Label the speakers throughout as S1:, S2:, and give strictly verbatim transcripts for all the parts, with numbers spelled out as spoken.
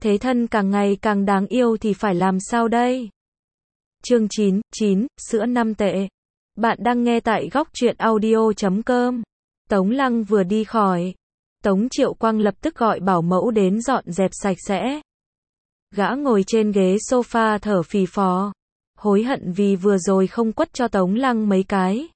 S1: Thế thân càng ngày càng đáng yêu thì phải làm sao đây? Chương chín, chín, sữa năm tệ. Bạn đang nghe tại góc truyện audio chấm com. Tống Lăng vừa đi khỏi, Tống Triệu Quang lập tức gọi bảo mẫu đến dọn dẹp sạch sẽ. Gã ngồi trên ghế sofa thở phì phò, hối hận vì vừa rồi không quất cho Tống Lăng mấy cái.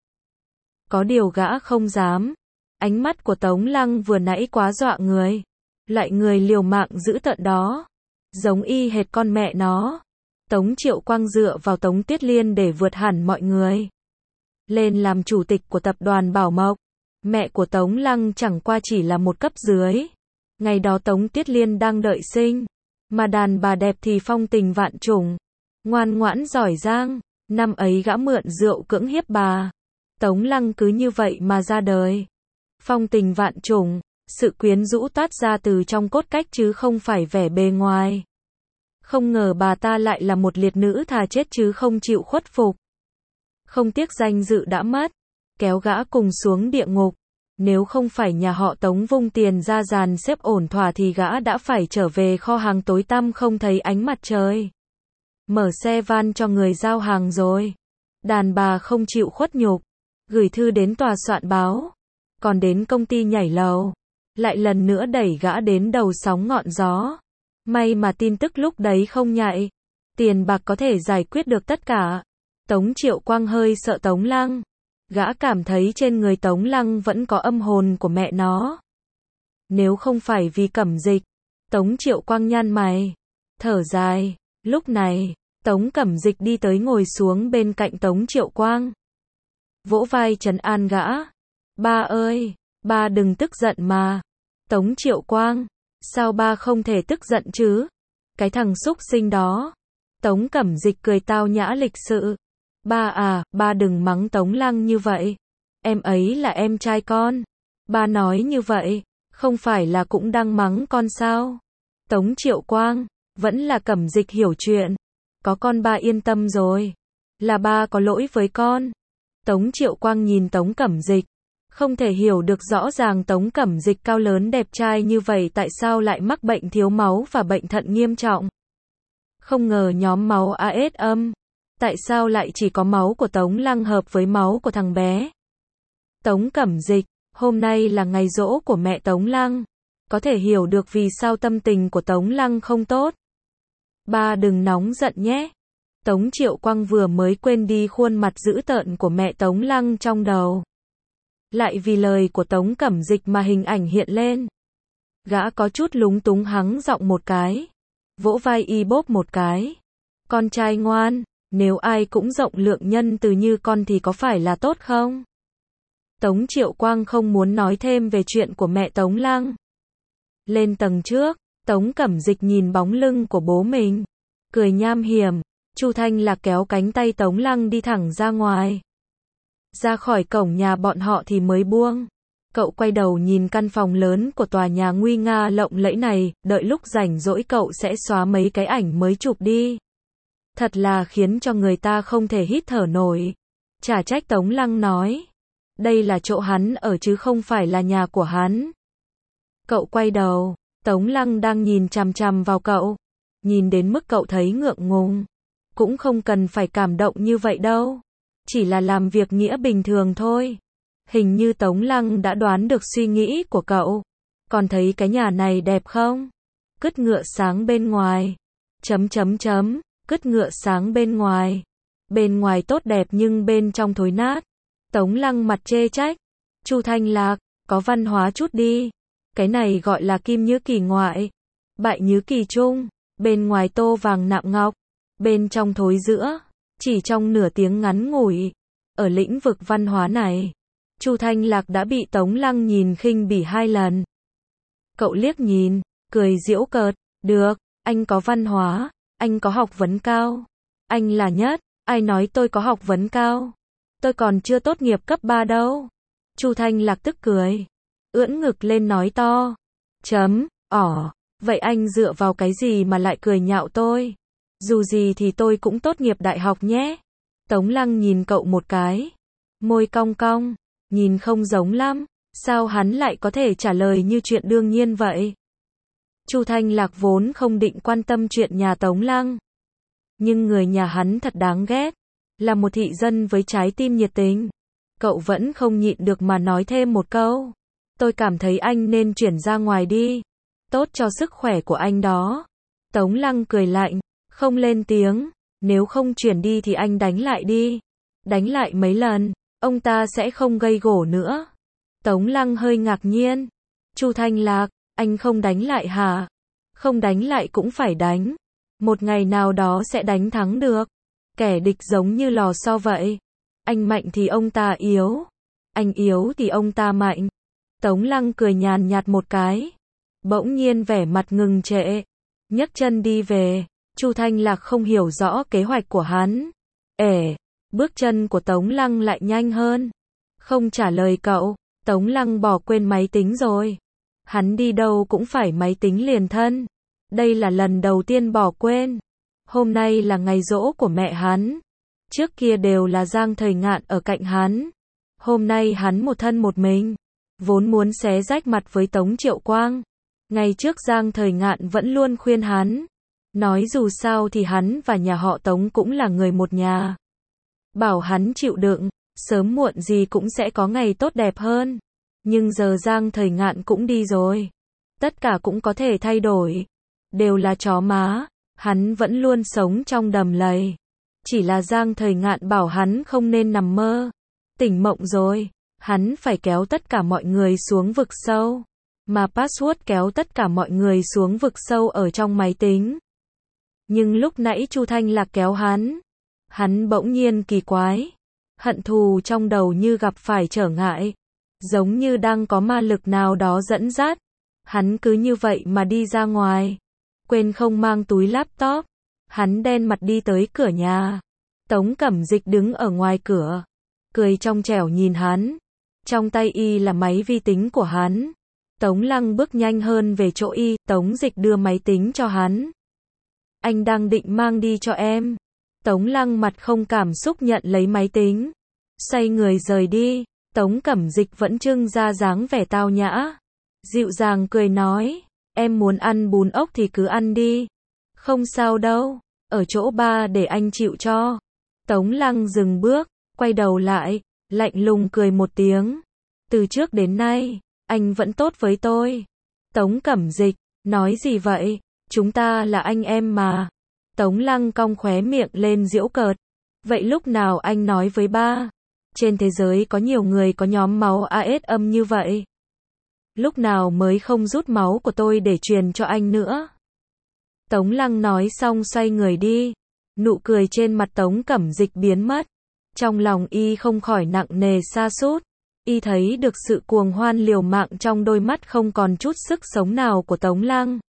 S1: Có điều gã không dám. Ánh mắt của Tống Lăng vừa nãy quá dọa người. Loại người liều mạng giữ tợn đó, giống y hệt con mẹ nó. Tống Triệu Quang dựa vào Tống Tuyết Liên để vượt hẳn mọi người lên làm chủ tịch của tập đoàn Bảo Mộc. Mẹ của Tống Lăng chẳng qua chỉ là một cấp dưới. Ngày đó Tống Tuyết Liên đang đợi sinh, mà đàn bà đẹp thì phong tình vạn trùng, ngoan ngoãn giỏi giang. Năm ấy gã mượn rượu cưỡng hiếp bà. Tống Lăng cứ như vậy mà ra đời. Phong tình vạn trùng, sự quyến rũ toát ra từ trong cốt cách chứ không phải vẻ bề ngoài. Không ngờ bà ta lại là một liệt nữ thà chết chứ không chịu khuất phục. Không tiếc danh dự đã mất, kéo gã cùng xuống địa ngục. Nếu không phải nhà họ Tống vung tiền ra dàn xếp ổn thỏa thì gã đã phải trở về kho hàng tối tăm không thấy ánh mặt trời. Mở xe van cho người giao hàng rồi. Đàn bà không chịu khuất nhục, gửi thư đến tòa soạn báo, còn đến công ty nhảy lầu, lại lần nữa đẩy gã đến đầu sóng ngọn gió. May mà tin tức lúc đấy không nhạy. Tiền bạc có thể giải quyết được tất cả. Tống Triệu Quang hơi sợ Tống Lăng. Gã cảm thấy trên người Tống Lăng vẫn có âm hồn của mẹ nó. Nếu không phải vì Cẩm Dịch. Tống Triệu Quang nhăn mày, thở dài. Lúc này, Tống Cẩm Dịch đi tới ngồi xuống bên cạnh Tống Triệu Quang, vỗ vai trấn an gã. Ba ơi, ba đừng tức giận mà. Tống Triệu Quang, sao ba không thể tức giận chứ? Cái thằng xúc sinh đó. Tống Cẩm Dịch cười tao nhã lịch sự. Ba à, ba đừng mắng Tống Lăng như vậy. Em ấy là em trai con. Ba nói như vậy, không phải là cũng đang mắng con sao? Tống Triệu Quang, vẫn là Cẩm Dịch hiểu chuyện. Có con ba yên tâm rồi. Là ba có lỗi với con. Tống Triệu Quang nhìn Tống Cẩm Dịch, không thể hiểu được rõ ràng Tống Cẩm Dịch cao lớn đẹp trai như vậy tại sao lại mắc bệnh thiếu máu và bệnh thận nghiêm trọng. Không ngờ nhóm máu a ét âm, tại sao lại chỉ có máu của Tống Lăng hợp với máu của thằng bé. Tống Cẩm Dịch, hôm nay là ngày giỗ của mẹ Tống Lăng, có thể hiểu được vì sao tâm tình của Tống Lăng không tốt. Ba đừng nóng giận nhé. Tống Triệu Quang vừa mới quên đi khuôn mặt dữ tợn của mẹ Tống Lăng trong đầu. Lại vì lời của Tống Cẩm Dịch mà hình ảnh hiện lên. Gã có chút lúng túng hắng giọng một cái, vỗ vai y bóp một cái. Con trai ngoan, nếu ai cũng rộng lượng nhân từ như con thì có phải là tốt không? Tống Triệu Quang không muốn nói thêm về chuyện của mẹ Tống Lăng. Lên tầng trước, Tống Cẩm Dịch nhìn bóng lưng của bố mình, cười nham hiểm. Chu Thanh Lạc kéo cánh tay Tống Lăng đi thẳng ra ngoài. Ra khỏi cổng nhà bọn họ thì mới buông. Cậu quay đầu nhìn căn phòng lớn của tòa nhà nguy nga lộng lẫy này, đợi lúc rảnh rỗi cậu sẽ xóa mấy cái ảnh mới chụp đi. Thật là khiến cho người ta không thể hít thở nổi. Chả trách Tống Lăng nói, đây là chỗ hắn ở chứ không phải là nhà của hắn. Cậu quay đầu, Tống Lăng đang nhìn chằm chằm vào cậu, nhìn đến mức cậu thấy ngượng ngùng. Cũng không cần phải cảm động như vậy đâu. Chỉ là làm việc nghĩa bình thường thôi. Hình như Tống Lăng đã đoán được suy nghĩ của cậu. Còn thấy cái nhà này đẹp không? Cứt ngựa sáng bên ngoài. Chấm chấm chấm. Cứt ngựa sáng bên ngoài. Bên ngoài tốt đẹp nhưng bên trong thối nát. Tống Lăng mặt chê trách. Chu Thanh Lạc, có văn hóa chút đi. Cái này gọi là kim nhứ kỳ ngoại, bại nhứ kỳ trung. Bên ngoài tô vàng nạm ngọc, bên trong thối giữa. Chỉ trong nửa tiếng ngắn ngủi, ở lĩnh vực văn hóa này, Chu Thanh Lạc đã bị Tống Lăng nhìn khinh bỉ hai lần. Cậu liếc nhìn, cười giễu cợt. Được, anh có văn hóa, anh có học vấn cao. Anh là nhất, ai nói tôi có học vấn cao? Tôi còn chưa tốt nghiệp cấp ba đâu. Chu Thanh Lạc tức cười, ưỡn ngực lên nói to. Chấm, ỏ, vậy anh dựa vào cái gì mà lại cười nhạo tôi? Dù gì thì tôi cũng tốt nghiệp đại học nhé. Tống Lăng nhìn cậu một cái, môi cong cong, nhìn không giống lắm. Sao hắn lại có thể trả lời như chuyện đương nhiên vậy? Chu Thanh Lạc vốn không định quan tâm chuyện nhà Tống Lăng. Nhưng người nhà hắn thật đáng ghét. Là một thị dân với trái tim nhiệt tình. Cậu vẫn không nhịn được mà nói thêm một câu. Tôi cảm thấy anh nên chuyển ra ngoài đi. Tốt cho sức khỏe của anh đó. Tống Lăng cười lạnh, không lên tiếng. Nếu không chuyển đi thì anh đánh lại đi. Đánh lại mấy lần, ông ta sẽ không gây gổ nữa. Tống Lăng hơi ngạc nhiên. Chu Thanh Lạc, anh không đánh lại hả? Không đánh lại cũng phải đánh. Một ngày nào đó sẽ đánh thắng được. Kẻ địch giống như lò xo vậy. Anh mạnh thì ông ta yếu. Anh yếu thì ông ta mạnh. Tống Lăng cười nhàn nhạt một cái. Bỗng nhiên vẻ mặt ngừng trệ. Nhấc chân đi về. Chu Thanh Lạc không hiểu rõ kế hoạch của hắn. Ể, bước chân của Tống Lăng lại nhanh hơn. Không trả lời cậu. Tống Lăng bỏ quên máy tính rồi. Hắn đi đâu cũng phải máy tính liền thân. Đây là lần đầu tiên bỏ quên. Hôm nay là ngày giỗ của mẹ hắn. Trước kia đều là Giang Thời Ngạn ở cạnh hắn. Hôm nay hắn một thân một mình. Vốn muốn xé rách mặt với Tống Triệu Quang. Ngày trước Giang Thời Ngạn vẫn luôn khuyên hắn. Nói dù sao thì hắn và nhà họ Tống cũng là người một nhà. Bảo hắn chịu đựng, sớm muộn gì cũng sẽ có ngày tốt đẹp hơn. Nhưng giờ Giang Thời Ngạn cũng đi rồi. Tất cả cũng có thể thay đổi. Đều là chó má. Hắn vẫn luôn sống trong đầm lầy. Chỉ là Giang Thời Ngạn bảo hắn không nên nằm mơ. Tỉnh mộng rồi. Hắn phải kéo tất cả mọi người xuống vực sâu. Mà password kéo tất cả mọi người xuống vực sâu ở trong máy tính. Nhưng lúc nãy Chu Thanh Lạc kéo hắn. Hắn bỗng nhiên kỳ quái. Hận thù trong đầu như gặp phải trở ngại. Giống như đang có ma lực nào đó dẫn dắt. Hắn cứ như vậy mà đi ra ngoài. Quên không mang túi laptop. Hắn đen mặt đi tới cửa nhà. Tống Cẩm Dịch đứng ở ngoài cửa. Cười trong trẻo nhìn hắn. Trong tay y là máy vi tính của hắn. Tống Lăng bước nhanh hơn về chỗ y. Tống Dịch đưa máy tính cho hắn. Anh đang định mang đi cho em. Tống Lăng mặt không cảm xúc nhận lấy máy tính. Xoay người rời đi. Tống Cẩm Dịch vẫn trưng ra dáng vẻ tao nhã. Dịu dàng cười nói. Em muốn ăn bún ốc thì cứ ăn đi. Không sao đâu. Ở chỗ ba để anh chịu cho. Tống Lăng dừng bước. Quay đầu lại. Lạnh lùng cười một tiếng. Từ trước đến nay. Anh vẫn tốt với tôi. Tống Cẩm Dịch. Nói gì vậy? Chúng ta là anh em mà. Tống Lăng cong khóe miệng lên giễu cợt. Vậy lúc nào anh nói với ba? Trên thế giới có nhiều người có nhóm máu a ét âm như vậy. Lúc nào mới không rút máu của tôi để truyền cho anh nữa? Tống Lăng nói xong xoay người đi. Nụ cười trên mặt Tống Cẩm Dịch biến mất. Trong lòng y không khỏi nặng nề sa sút. Y thấy được sự cuồng hoan liều mạng trong đôi mắt không còn chút sức sống nào của Tống Lăng.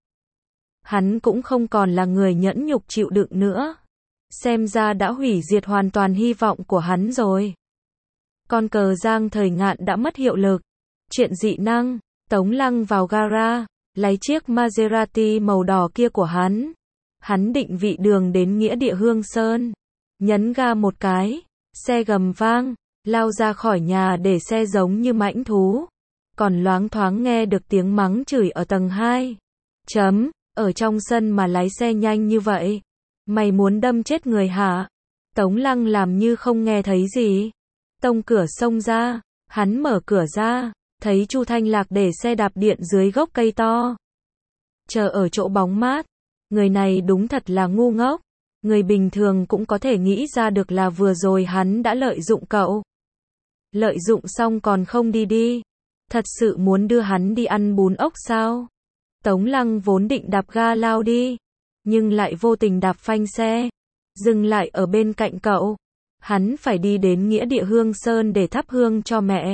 S1: Hắn cũng không còn là người nhẫn nhục chịu đựng nữa. Xem ra đã hủy diệt hoàn toàn hy vọng của hắn rồi. Con cờ Giang Thời Ngạn đã mất hiệu lực. Chuyện dị năng. Tống Lăng vào gara, lấy chiếc Maserati màu đỏ kia của hắn. Hắn định vị đường đến nghĩa địa Hương Sơn. Nhấn ga một cái. Xe gầm vang. Lao ra khỏi nhà để xe giống như mãnh thú. Còn loáng thoáng nghe được tiếng mắng chửi ở tầng hai. Chấm. Ở trong sân mà lái xe nhanh như vậy. Mày muốn đâm chết người hả? Tống Lăng làm như không nghe thấy gì. Tông cửa xông ra. Hắn mở cửa ra. Thấy Chu Thanh Lạc để xe đạp điện dưới gốc cây to. Chờ ở chỗ bóng mát. Người này đúng thật là ngu ngốc. Người bình thường cũng có thể nghĩ ra được là vừa rồi hắn đã lợi dụng cậu. Lợi dụng xong còn không đi đi. Thật sự muốn đưa hắn đi ăn bún ốc sao? Tống Lăng vốn định đạp ga lao đi. Nhưng lại vô tình đạp phanh xe. Dừng lại ở bên cạnh cậu. Hắn phải đi đến nghĩa địa Hương Sơn để thắp hương cho mẹ.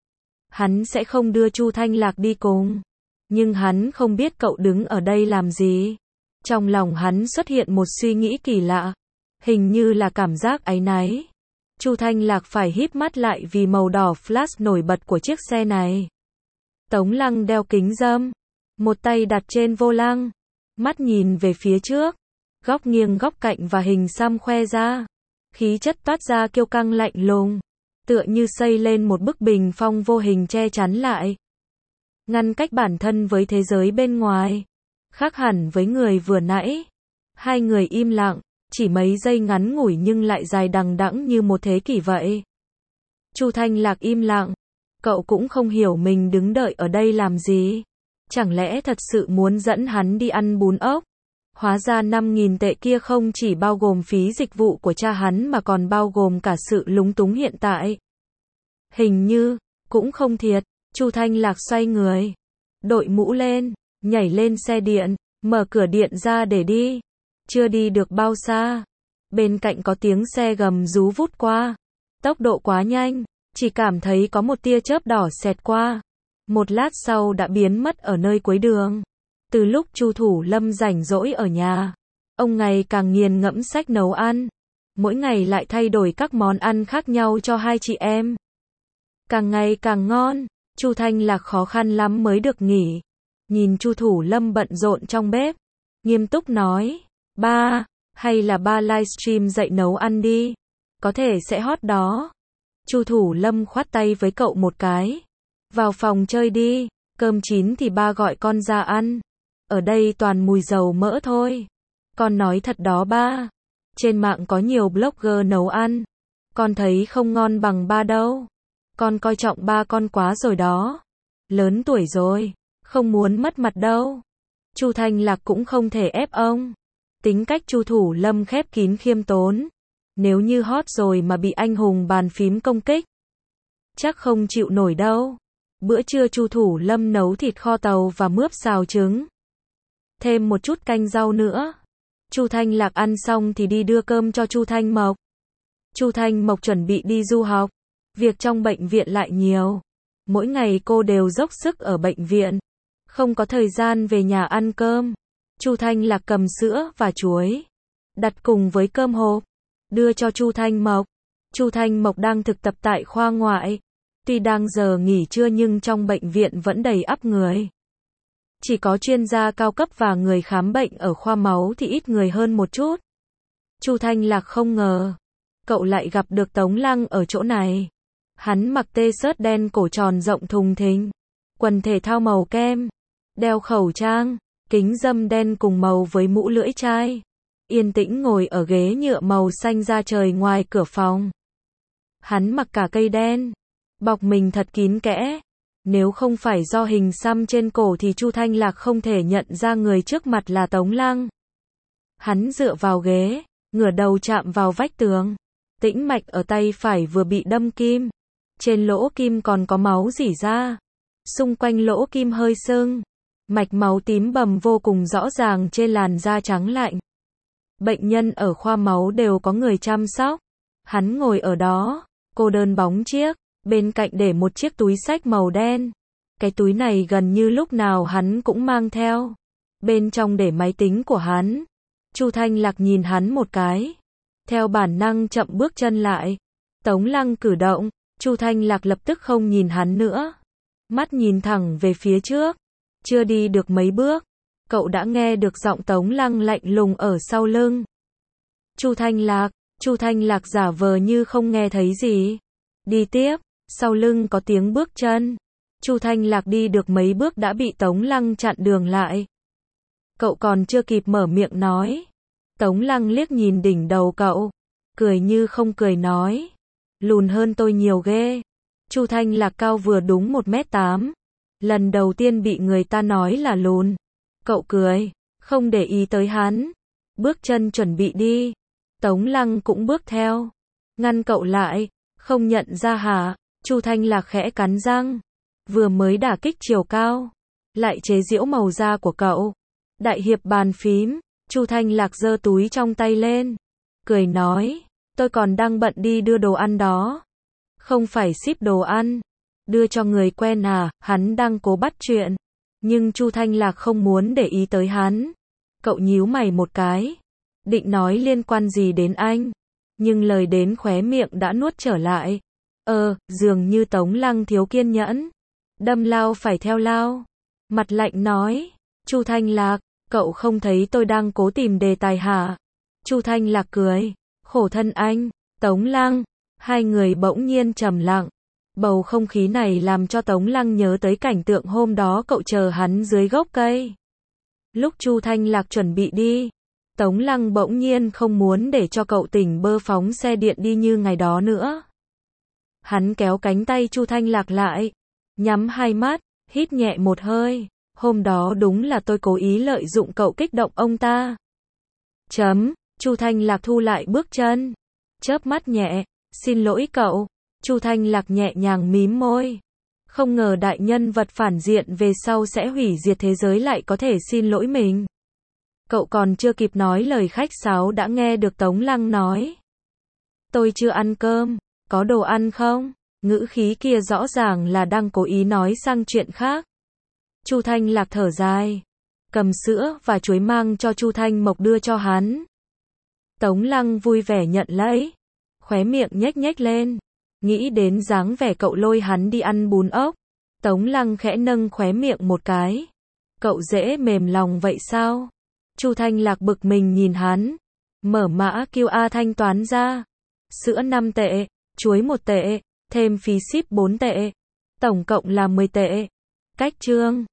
S1: Hắn sẽ không đưa Chu Thanh Lạc đi cùng. Nhưng hắn không biết cậu đứng ở đây làm gì. Trong lòng hắn xuất hiện một suy nghĩ kỳ lạ. Hình như là cảm giác áy náy. Chu Thanh Lạc phải híp mắt lại vì màu đỏ flash nổi bật của chiếc xe này. Tống Lăng đeo kính râm. Một tay đặt trên vô lăng. Mắt nhìn về phía trước. Góc nghiêng góc cạnh và hình xăm khoe ra. Khí chất toát ra kiêu căng lạnh lùng. Tựa như xây lên một bức bình phong vô hình che chắn lại. Ngăn cách bản thân với thế giới bên ngoài. Khác hẳn với người vừa nãy. Hai người im lặng, chỉ mấy giây ngắn ngủi nhưng lại dài đằng đẵng như một thế kỷ vậy. Chu Thanh Lạc im lặng. Cậu cũng không hiểu mình đứng đợi ở đây làm gì. Chẳng lẽ thật sự muốn dẫn hắn đi ăn bún ốc? Hóa ra năm nghìn tệ kia không chỉ bao gồm phí dịch vụ của cha hắn mà còn bao gồm cả sự lúng túng hiện tại. Hình như, cũng không thiệt. Chu Thanh Lạc xoay người, đội mũ lên, nhảy lên xe điện, mở cửa điện ra để đi. Chưa đi được bao xa, bên cạnh có tiếng xe gầm rú vút qua. Tốc độ quá nhanh, chỉ cảm thấy có một tia chớp đỏ xẹt qua. Một lát sau đã biến mất ở nơi cuối đường. Từ lúc Chu Thủ Lâm rảnh rỗi ở nhà, ông ngày càng nghiền ngẫm sách nấu ăn. Mỗi ngày lại thay đổi các món ăn khác nhau cho hai chị em. Càng ngày càng ngon, Chu Thanh Lạc khó khăn lắm mới được nghỉ. Nhìn Chu Thủ Lâm bận rộn trong bếp, nghiêm túc nói, ba, hay là ba livestream dạy nấu ăn đi, có thể sẽ hot đó. Chu Thủ Lâm khoát tay với cậu một cái, vào phòng chơi đi, cơm chín thì ba gọi con ra ăn. Ở đây toàn mùi dầu mỡ thôi. Con nói thật đó ba. Trên mạng có nhiều blogger nấu ăn. Con thấy không ngon bằng ba đâu. Con coi trọng ba con quá rồi đó. Lớn tuổi rồi, không muốn mất mặt đâu. Chu Thanh Lạc cũng không thể ép ông. Tính cách Chu Thủ Lâm khép kín khiêm tốn. Nếu như hot rồi mà bị anh hùng bàn phím công kích, chắc không chịu nổi đâu. Bữa trưa Chu Thủ Lâm nấu thịt kho tàu và mướp xào trứng. Thêm một chút canh rau nữa. Chu Thanh Lạc ăn xong thì đi đưa cơm cho Chu Thanh Mộc. Chu Thanh Mộc chuẩn bị đi du học. Việc trong bệnh viện lại nhiều. Mỗi ngày cô đều dốc sức ở bệnh viện. Không có thời gian về nhà ăn cơm. Chu Thanh Lạc cầm sữa và chuối, đặt cùng với cơm hộp, đưa cho Chu Thanh Mộc. Chu Thanh Mộc đang thực tập tại khoa ngoại. Tuy đang giờ nghỉ trưa nhưng trong bệnh viện vẫn đầy ắp người. Chỉ có chuyên gia cao cấp và người khám bệnh ở khoa máu thì ít người hơn một chút. Chu Thanh Lạc không ngờ, cậu lại gặp được Tống Lăng ở chỗ này. Hắn mặc t-shirt đen cổ tròn rộng thùng thình, quần thể thao màu kem, đeo khẩu trang, kính râm đen cùng màu với mũ lưỡi chai. Yên tĩnh ngồi ở ghế nhựa màu xanh da trời ngoài cửa phòng. Hắn mặc cả cây đen, bọc mình thật kín kẽ. Nếu không phải do hình xăm trên cổ thì Chu Thanh Lạc không thể nhận ra người trước mặt là Tống Lăng. Hắn dựa vào ghế, ngửa đầu chạm vào vách tường. Tĩnh mạch ở tay phải vừa bị đâm kim. Trên lỗ kim còn có máu rỉ ra. Xung quanh lỗ kim hơi sưng. Mạch máu tím bầm vô cùng rõ ràng trên làn da trắng lạnh. Bệnh nhân ở khoa máu đều có người chăm sóc. Hắn ngồi ở đó, cô đơn bóng chiếc. Bên cạnh để một chiếc túi xách màu đen. Cái túi này gần như lúc nào hắn cũng mang theo. Bên trong để máy tính của hắn. Chu Thanh Lạc nhìn hắn một cái. Theo bản năng chậm bước chân lại. Tống Lăng cử động. Chu Thanh Lạc lập tức không nhìn hắn nữa. Mắt nhìn thẳng về phía trước. Chưa đi được mấy bước, cậu đã nghe được giọng Tống Lăng lạnh lùng ở sau lưng. Chu Thanh Lạc. Chu Thanh Lạc giả vờ như không nghe thấy gì. Đi tiếp. Sau lưng có tiếng bước chân. Chu Thanh Lạc đi được mấy bước đã bị Tống Lăng chặn đường lại. Cậu còn chưa kịp mở miệng nói. Tống Lăng liếc nhìn đỉnh đầu cậu. Cười như không cười nói. Lùn hơn tôi nhiều ghê. Chu Thanh Lạc cao vừa đúng một mét tám. Lần đầu tiên bị người ta nói là lùn. Cậu cười, không để ý tới hắn. Bước chân chuẩn bị đi. Tống Lăng cũng bước theo. Ngăn cậu lại. Không nhận ra hả? Chu Thanh Lạc khẽ cắn răng. Vừa mới đả kích chiều cao, lại chế giễu màu da của cậu. Đại hiệp bàn phím. Chu Thanh Lạc giơ túi trong tay lên. Cười nói. Tôi còn đang bận đi đưa đồ ăn đó. Không phải ship đồ ăn. Đưa cho người quen à? Hắn đang cố bắt chuyện. Nhưng Chu Thanh Lạc không muốn để ý tới hắn. Cậu nhíu mày một cái. Định nói liên quan gì đến anh. Nhưng lời đến khóe miệng đã nuốt trở lại. Ờ, dường như Tống Lăng thiếu kiên nhẫn. Đâm lao phải theo lao. Mặt lạnh nói. Chu Thanh Lạc, cậu không thấy tôi đang cố tìm đề tài hả? Chu Thanh Lạc cười. Khổ thân anh, Tống Lăng. Hai người bỗng nhiên trầm lặng. Bầu không khí này làm cho Tống Lăng nhớ tới cảnh tượng hôm đó cậu chờ hắn dưới gốc cây. Lúc Chu Thanh Lạc chuẩn bị đi, Tống Lăng bỗng nhiên không muốn để cho cậu tỉnh bơ phóng xe điện đi như ngày đó nữa. Hắn kéo cánh tay Chu Thanh Lạc lại, nhắm hai mắt, hít nhẹ một hơi. Hôm đó đúng là tôi cố ý lợi dụng cậu kích động ông ta. Chấm, Chu Thanh Lạc thu lại bước chân, chớp mắt nhẹ, xin lỗi cậu. Chu Thanh Lạc nhẹ nhàng mím môi. Không ngờ đại nhân vật phản diện về sau sẽ hủy diệt thế giới lại có thể xin lỗi mình. Cậu còn chưa kịp nói lời khách sáo đã nghe được Tống Lăng nói. Tôi chưa ăn cơm, có đồ ăn không? Ngữ khí kia rõ ràng là đang cố ý nói sang chuyện khác. Chu Thanh Lạc thở dài, cầm sữa và chuối mang cho Chu Thanh Mộc đưa cho hắn. Tống Lăng vui vẻ nhận lấy, khóe miệng nhếch nhếch lên, nghĩ đến dáng vẻ cậu lôi hắn đi ăn bún ốc. Tống Lăng khẽ nâng khóe miệng một cái. Cậu dễ mềm lòng vậy sao? Chu Thanh Lạc bực mình nhìn hắn, mở mã quy rờ thanh toán ra. Sữa năm tệ, chuối một tệ, thêm phí ship bốn tệ, tổng cộng là mười tệ. Cách chương